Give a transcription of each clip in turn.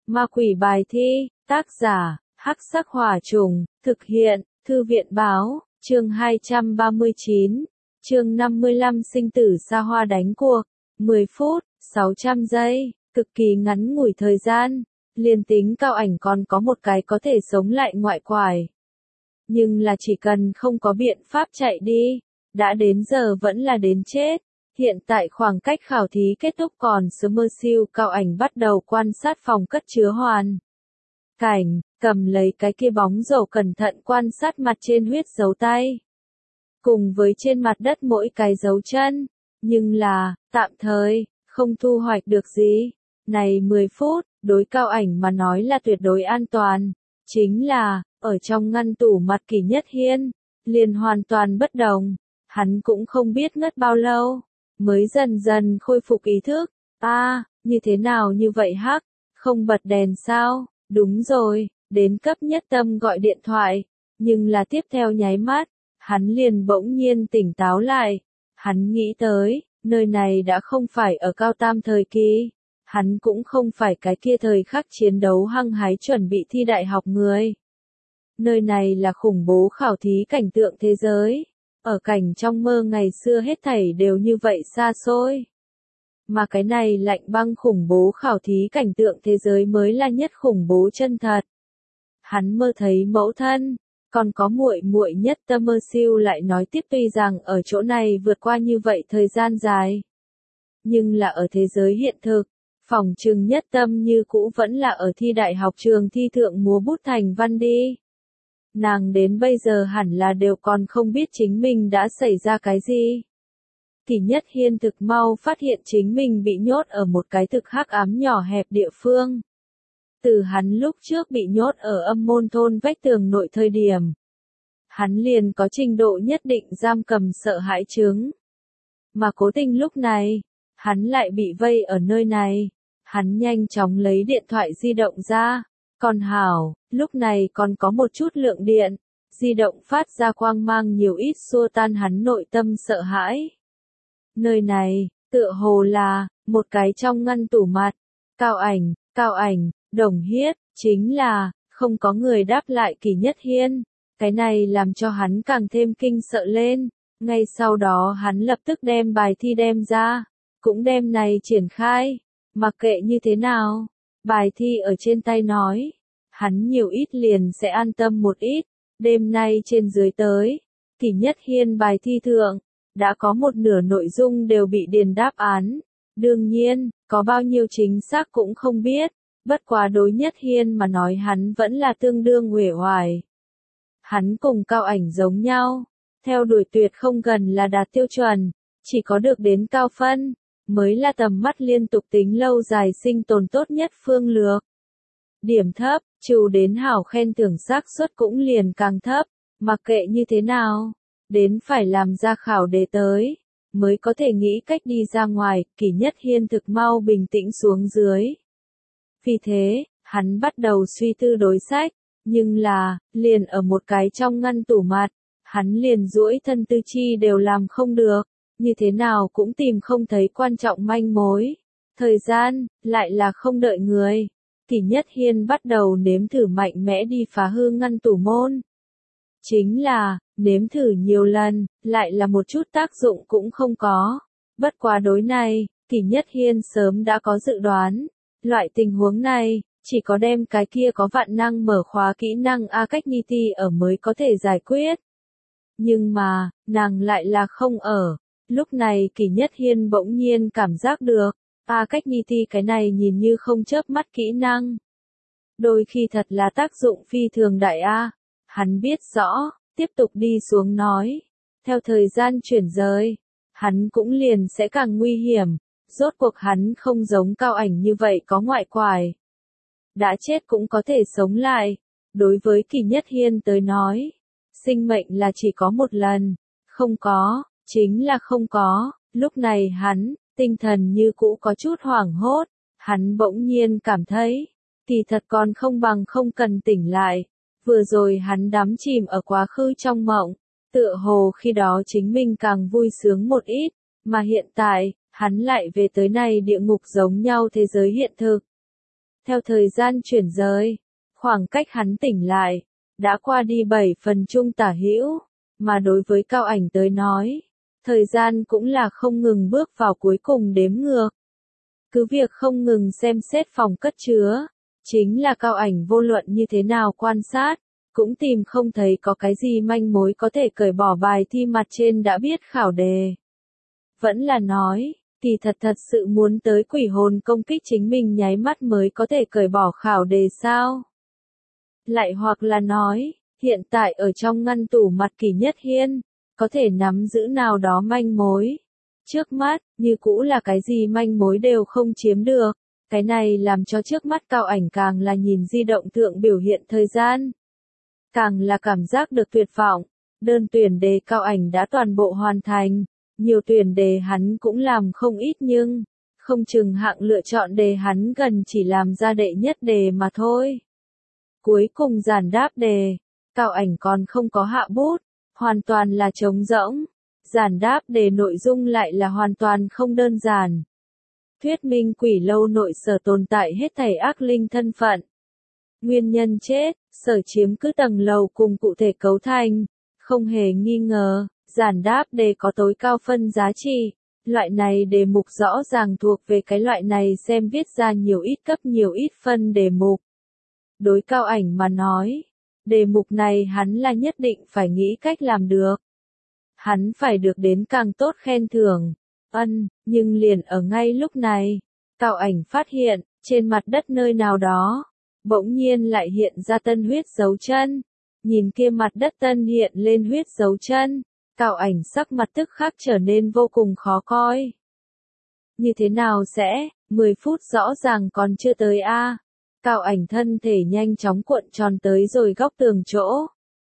Ma quỷ bài thi, tác giả, Hắc Sắc Hỏa Trùng, thực hiện, Thư viện báo, chương 239, chương 55 sinh tử xa hoa đánh cuộc, 10 phút, 600 giây, cực kỳ ngắn ngủi thời gian, liền tính Cao Ảnh còn có một cái có thể sống lại ngoại quải. Nhưng là chỉ cần không có biện pháp chạy đi, đã đến giờ vẫn là đến chết. Hiện tại khoảng cách khảo thí kết thúc còn sớm mơ siêu, Cao Ảnh bắt đầu quan sát phòng cất chứa hoàn cảnh, cầm lấy cái kia bóng rổ cẩn thận quan sát mặt trên huyết dấu tay. Cùng với trên mặt đất mỗi cái dấu chân, nhưng là, tạm thời, không thu hoạch được gì. Này 10 phút, đối Cao Ảnh mà nói là tuyệt đối an toàn. Chính là, ở trong ngăn tủ mặt Kỷ Nhất Hiên, liền hoàn toàn bất đồng. Hắn cũng không biết ngất bao lâu, mới dần dần khôi phục ý thức. Như thế nào như vậy hắc, không bật đèn sao? Đúng rồi, đến cấp nhất tâm gọi điện thoại, nhưng là tiếp theo nháy mắt, hắn liền bỗng nhiên tỉnh táo lại. Hắn nghĩ tới, nơi này đã không phải ở cao tam thời kỳ, hắn cũng không phải cái kia thời khắc chiến đấu hăng hái chuẩn bị thi đại học người. Nơi này là khủng bố khảo thí cảnh tượng thế giới, ở cảnh trong mơ ngày xưa hết thảy đều như vậy xa xôi. Mà cái này lạnh băng khủng bố khảo thí cảnh tượng thế giới mới là nhất khủng bố chân thật. Hắn mơ thấy mẫu thân, còn có muội muội nhất tâm mơ siêu lại nói tiếp tuy rằng ở chỗ này vượt qua như vậy thời gian dài. Nhưng là ở thế giới hiện thực, phỏng chừng nhất tâm như cũ vẫn là ở thi đại học trường thi thượng múa bút thành văn đi. Nàng đến bây giờ hẳn là đều còn không biết chính mình đã xảy ra cái gì. Kỷ Nhất Hiên thực mau phát hiện chính mình bị nhốt ở một cái thực hắc ám nhỏ hẹp địa phương. Từ hắn lúc trước bị nhốt ở âm môn thôn vách tường nội thời điểm, hắn liền có trình độ nhất định giam cầm sợ hãi chứng. Mà cố tình lúc này, hắn lại bị vây ở nơi này. Hắn nhanh chóng lấy điện thoại di động ra. Còn hảo, lúc này còn có một chút lượng điện. Di động phát ra quang mang nhiều ít xua tan hắn nội tâm sợ hãi. Nơi này, tựa hồ là, một cái trong ngăn tủ mặt. Cao Ảnh, Đồng Hiết, chính là, không có người đáp lại Kỷ Nhất Hiên. Cái này làm cho hắn càng thêm kinh sợ lên. Ngay sau đó hắn lập tức đem bài thi đem ra, cũng đem này triển khai. Mặc kệ như thế nào, bài thi ở trên tay nói, hắn nhiều ít liền sẽ an tâm một ít. Đêm nay trên dưới tới, Kỷ Nhất Hiên bài thi thượng, đã có một nửa nội dung đều bị điền đáp án. Đương nhiên, có bao nhiêu chính xác cũng không biết, bất quá đối Nhất Hiên mà nói hắn vẫn là tương đương uể oải. Hắn cùng Cao Ảnh giống nhau, theo đuổi tuyệt không gần là đạt tiêu chuẩn, chỉ có được đến cao phân, mới là tầm mắt liên tục tính lâu dài sinh tồn tốt nhất phương lược. Điểm thấp, trừ đến hảo khen thưởng xác suất cũng liền càng thấp, mặc kệ như thế nào, đến phải làm ra khảo đề tới, mới có thể nghĩ cách đi ra ngoài. Kỷ Nhất Hiên thực mau bình tĩnh xuống dưới. Vì thế, hắn bắt đầu suy tư đối sách, nhưng là, liền ở một cái trong ngăn tủ mặt, hắn liền duỗi thân tư chi đều làm không được, như thế nào cũng tìm không thấy quan trọng manh mối. Thời gian, lại là không đợi người. Kỷ Nhất Hiên bắt đầu nếm thử mạnh mẽ đi phá hư ngăn tủ môn. Chính là, nếm thử nhiều lần, lại là một chút tác dụng cũng không có. Bất quá đối này, Kỷ Nhất Hiên sớm đã có dự đoán. Loại tình huống này, chỉ có đem cái kia có vạn năng mở khóa kỹ năng Akagniti ở mới có thể giải quyết. Nhưng mà, nàng lại là không ở. Lúc này Kỷ Nhất Hiên bỗng nhiên cảm giác được, Akagniti cái này nhìn như không chớp mắt kỹ năng. Đôi khi thật là tác dụng phi thường đại a. Hắn biết rõ, tiếp tục đi xuống nói. Theo thời gian chuyển rời, hắn cũng liền sẽ càng nguy hiểm. Rốt cuộc hắn không giống Cao Ảnh như vậy có ngoại quải. Đã chết cũng có thể sống lại. Đối với Kỷ Nhất Hiên tới nói, sinh mệnh là chỉ có một lần. Không có, chính là không có. Lúc này hắn, tinh thần như cũ có chút hoảng hốt. Hắn bỗng nhiên cảm thấy, kỳ thật còn không bằng không cần tỉnh lại. Vừa rồi hắn đắm chìm ở quá khứ trong mộng. Tựa hồ khi đó chính mình càng vui sướng một ít. Mà hiện tại, hắn lại về tới này địa ngục giống nhau thế giới hiện thực. Theo thời gian chuyển rời, khoảng cách hắn tỉnh lại, đã qua đi 7 phần chung tả hữu, mà đối với Cao Ảnh tới nói, thời gian cũng là không ngừng bước vào cuối cùng đếm ngược. Cứ việc không ngừng xem xét phòng cất chứa, chính là Cao Ảnh vô luận như thế nào quan sát, cũng tìm không thấy có cái gì manh mối có thể cởi bỏ bài thi mặt trên đã biết khảo đề. Vẫn là nói, kỳ thật sự muốn tới quỷ hồn công kích chính mình nháy mắt mới có thể cởi bỏ khảo đề sao? Lại hoặc là nói, hiện tại ở trong ngăn tủ mặt Kỷ Nhất Hiên, có thể nắm giữ nào đó manh mối. Trước mắt, như cũ là cái gì manh mối đều không chiếm được. Cái này làm cho trước mắt Cao Ảnh càng là nhìn di động thượng biểu hiện thời gian. Càng là cảm giác được tuyệt vọng. Đơn tuyển đề Cao Ảnh đã toàn bộ hoàn thành. Nhiều tuyển đề hắn cũng làm không ít nhưng, không chừng hạng lựa chọn đề hắn gần chỉ làm ra đệ nhất đề mà thôi. Cuối cùng giản đáp đề, Cao Ảnh còn không có hạ bút, hoàn toàn là trống rỗng. Giản đáp đề nội dung lại là hoàn toàn không đơn giản. Thuyết minh quỷ lâu nội sở tồn tại hết thảy ác linh thân phận. Nguyên nhân chết, sở chiếm cứ tầng lầu cùng cụ thể cấu thành, không hề nghi ngờ, giản đáp đề có tối cao phân giá trị. Loại này đề mục rõ ràng thuộc về cái loại này xem viết ra nhiều ít cấp nhiều ít phân đề mục. Đối Cao Ảnh mà nói, đề mục này hắn là nhất định phải nghĩ cách làm được. Hắn phải được đến càng tốt khen thưởng. Nhưng liền ở ngay lúc này, Cao Ảnh phát hiện, trên mặt đất nơi nào đó, bỗng nhiên lại hiện ra tân huyết dấu chân. Nhìn kia mặt đất tân hiện lên huyết dấu chân, Cao Ảnh sắc mặt tức khắc trở nên vô cùng khó coi. Như thế nào sẽ, 10 phút rõ ràng còn chưa tới a. Cao Ảnh thân thể nhanh chóng cuộn tròn tới rồi góc tường chỗ.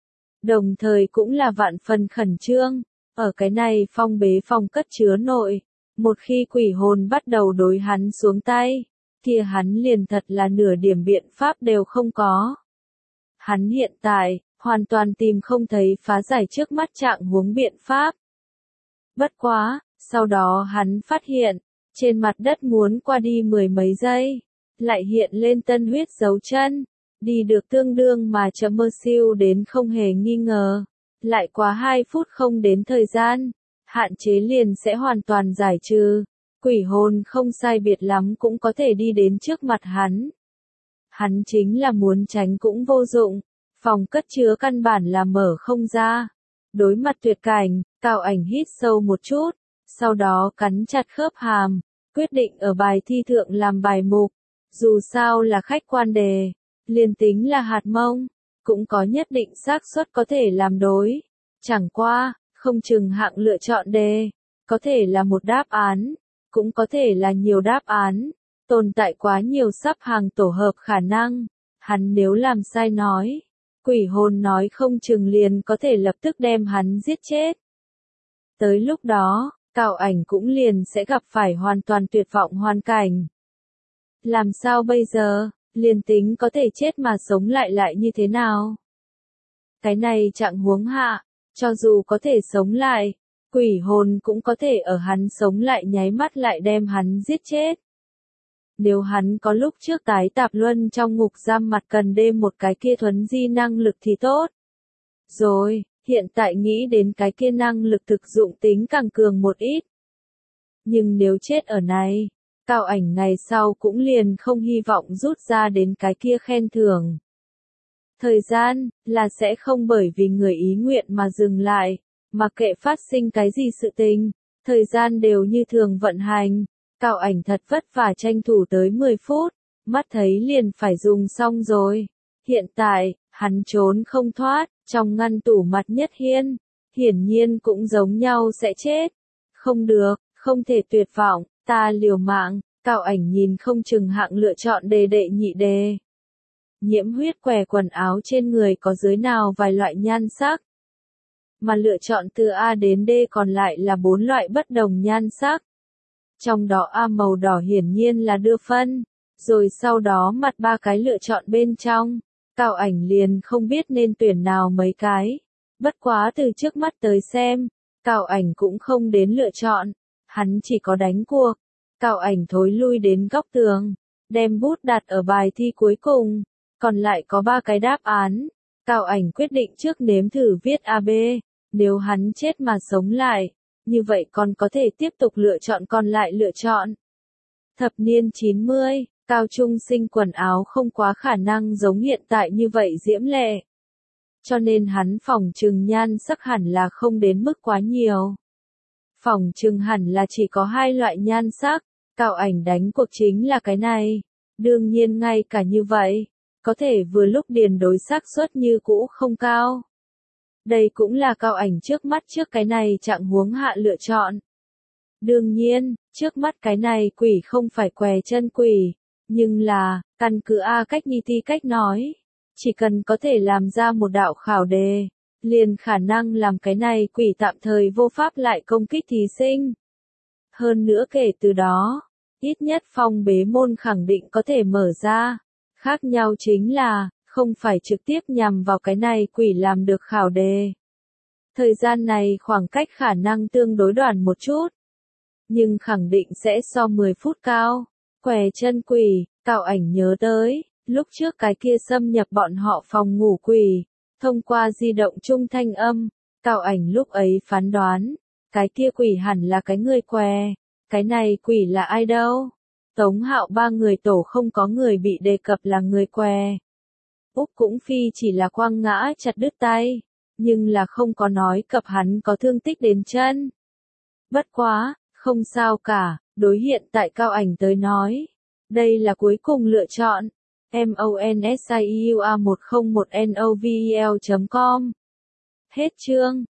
Đồng thời cũng là vạn phần khẩn trương, ở cái này phong bế phòng cất chứa nội, một khi quỷ hồn bắt đầu đối hắn xuống tay, kia hắn liền thật là nửa điểm biện pháp đều không có. Hắn hiện tại, hoàn toàn tìm không thấy phá giải trước mắt trạng huống biện pháp. Bất quá, sau đó hắn phát hiện, trên mặt đất muốn qua đi 10 mấy giây, lại hiện lên tân huyết dấu chân, đi được tương đương mà chậm mơ siêu đến không hề nghi ngờ. Lại quá 2 phút không đến thời gian, hạn chế liền sẽ hoàn toàn giải trừ, quỷ hồn không sai biệt lắm cũng có thể đi đến trước mặt hắn. Hắn chính là muốn tránh cũng vô dụng, phòng cất chứa căn bản là mở không ra. Đối mặt tuyệt cảnh, Cao Ảnh hít sâu một chút, sau đó cắn chặt khớp hàm, quyết định ở bài thi thượng làm bài mục. Dù sao là khách quan đề, liền tính là hạt mông, cũng có nhất định xác suất có thể làm đối. Chẳng qua, không chừng hạng lựa chọn đề, có thể là một đáp án, cũng có thể là nhiều đáp án, tồn tại quá nhiều sắp hàng tổ hợp khả năng. Hắn nếu làm sai nói, quỷ hồn nói không chừng liền có thể lập tức đem hắn giết chết. Tới lúc đó, Cao Ảnh cũng liền sẽ gặp phải hoàn toàn tuyệt vọng hoàn cảnh. Làm sao bây giờ, liền tính có thể chết mà sống lại như thế nào? Cái này trạng huống hạ, cho dù có thể sống lại, quỷ hồn cũng có thể ở hắn sống lại nháy mắt lại đem hắn giết chết. Nếu hắn có lúc trước tái tạp luân trong ngục giam mặt cần đêm một cái kia thuấn di năng lực thì tốt. Rồi, hiện tại nghĩ đến cái kia năng lực thực dụng tính càng cường một ít. Nhưng nếu chết ở này, Cao Ảnh ngày sau cũng liền không hy vọng rút ra đến cái kia khen thưởng. Thời gian, là sẽ không bởi vì người ý nguyện mà dừng lại, mặc kệ phát sinh cái gì sự tình, thời gian đều như thường vận hành. Cao Ảnh thật vất vả tranh thủ tới 10 phút, mắt thấy liền phải dùng xong rồi. Hiện tại, hắn trốn không thoát, trong ngăn tủ mặt Nhất Hiên, hiển nhiên cũng giống nhau sẽ chết. Không được, không thể tuyệt vọng, ta liều mạng. Cao Ảnh nhìn không chừng hạng lựa chọn đề đệ nhị đề. Nhiễm huyết què quần áo trên người có dưới nào vài loại nhan sắc. Mà lựa chọn từ A đến D còn lại là 4 loại bất đồng nhan sắc. Trong đó A màu đỏ hiển nhiên là đưa phân, rồi sau đó mặt 3 cái lựa chọn bên trong, Cao Ảnh liền không biết nên tuyển nào mấy cái. Bất quá từ trước mắt tới xem, Cao Ảnh cũng không đến lựa chọn, hắn chỉ có đánh cuộc. Cao Ảnh thối lui đến góc tường, đem bút đặt ở bài thi cuối cùng, còn lại có 3 cái đáp án. Cao Ảnh quyết định trước nếm thử viết AB, nếu hắn chết mà sống lại, như vậy còn có thể tiếp tục lựa chọn còn lại lựa chọn. Thập niên 90, cao trung sinh quần áo không quá khả năng giống hiện tại như vậy diễm lệ. Cho nên hắn phỏng chừng nhan sắc hẳn là không đến mức quá nhiều. Phỏng chừng hẳn là chỉ có 2 loại nhan sắc, Cao Ảnh đánh cuộc chính là cái này. Đương nhiên ngay cả như vậy, có thể vừa lúc điền đối xác suất như cũ không cao. Đây cũng là Cao Ảnh trước mắt trước cái này trạng huống hạ lựa chọn. Đương nhiên, trước mắt cái này quỷ không phải què chân quỷ, nhưng là, căn cứ A cách nhi ti cách nói, chỉ cần có thể làm ra một đạo khảo đề, liền khả năng làm cái này quỷ tạm thời vô pháp lại công kích thí sinh. Hơn nữa kể từ đó, ít nhất phong bế môn khẳng định có thể mở ra. Khác nhau chính là, không phải trực tiếp nhằm vào cái này quỷ làm được khảo đề. Thời gian này khoảng cách khả năng tương đối đoạn một chút, nhưng khẳng định sẽ so 10 phút cao. Què chân quỷ, Cao Ảnh nhớ tới, lúc trước cái kia xâm nhập bọn họ phòng ngủ quỷ, thông qua di động trung thanh âm, Cao Ảnh lúc ấy phán đoán, cái kia quỷ hẳn là cái người què, cái này quỷ là ai đâu? Tống Hạo 3 người tổ không có người bị đề cập là người què. Úc cũng phi chỉ là quăng ngã chặt đứt tay, nhưng là không có nói cập hắn có thương tích đến chân. Bất quá, không sao cả, đối hiện tại Cao Ảnh tới nói. Đây là cuối cùng lựa chọn. MONSIUA101NOVEL.com. Hết chương.